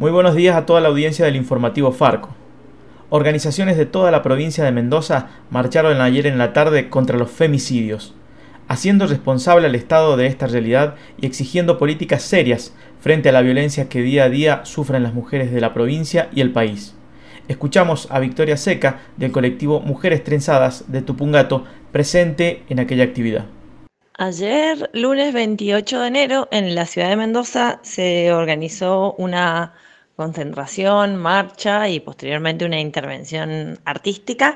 Muy buenos días a toda la audiencia del informativo Farco. Organizaciones de toda la provincia de Mendoza marcharon ayer en la tarde contra los femicidios, haciendo responsable al Estado de esta realidad y exigiendo políticas serias frente a la violencia que día a día sufren las mujeres de la provincia y el país. Escuchamos a Victoria Seca del colectivo Mujeres Trenzadas de Tupungato, presente en aquella actividad. Ayer, lunes 28 de enero, en la ciudad de Mendoza se organizó una concentración, marcha y posteriormente una intervención artística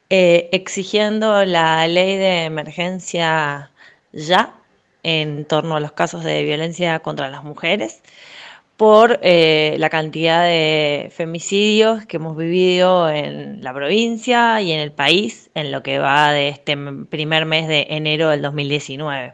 exigiendo la ley de emergencia ya en torno a los casos de violencia contra las mujeres por la cantidad de femicidios que hemos vivido en la provincia y en el país en lo que va de este primer mes de enero del 2019.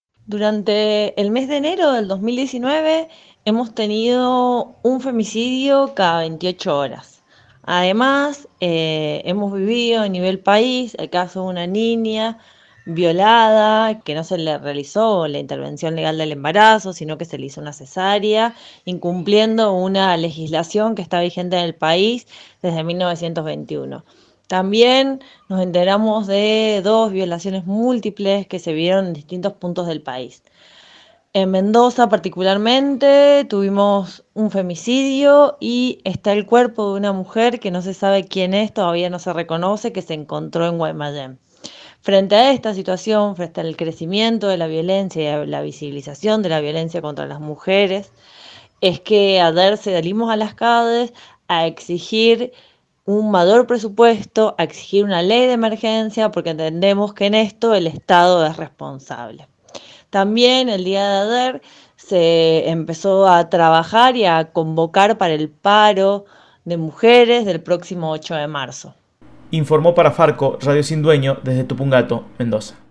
Durante el mes de enero del 2019 hemos tenido un femicidio cada 28 horas. Además, hemos vivido a nivel país el caso de una niña violada, que no se le realizó la intervención legal del embarazo, sino que se le hizo una cesárea, incumpliendo una legislación que está vigente en el país desde 1921. También nos enteramos de 2 violaciones múltiples que se vieron en distintos puntos del país. En Mendoza particularmente tuvimos un femicidio y está el cuerpo de una mujer que no se sabe quién es, todavía no se reconoce, que se encontró en Guaymallén. Frente a esta situación, frente al crecimiento de la violencia y la visibilización de la violencia contra las mujeres, es que ADER salimos a las calles a exigir un mayor presupuesto, a exigir una ley de emergencia, porque entendemos que en esto el Estado es responsable. También el día de ayer se empezó a trabajar y a convocar para el paro de mujeres del próximo 8 de marzo. Informó para Farco Radio Sin Dueño desde Tupungato, Mendoza.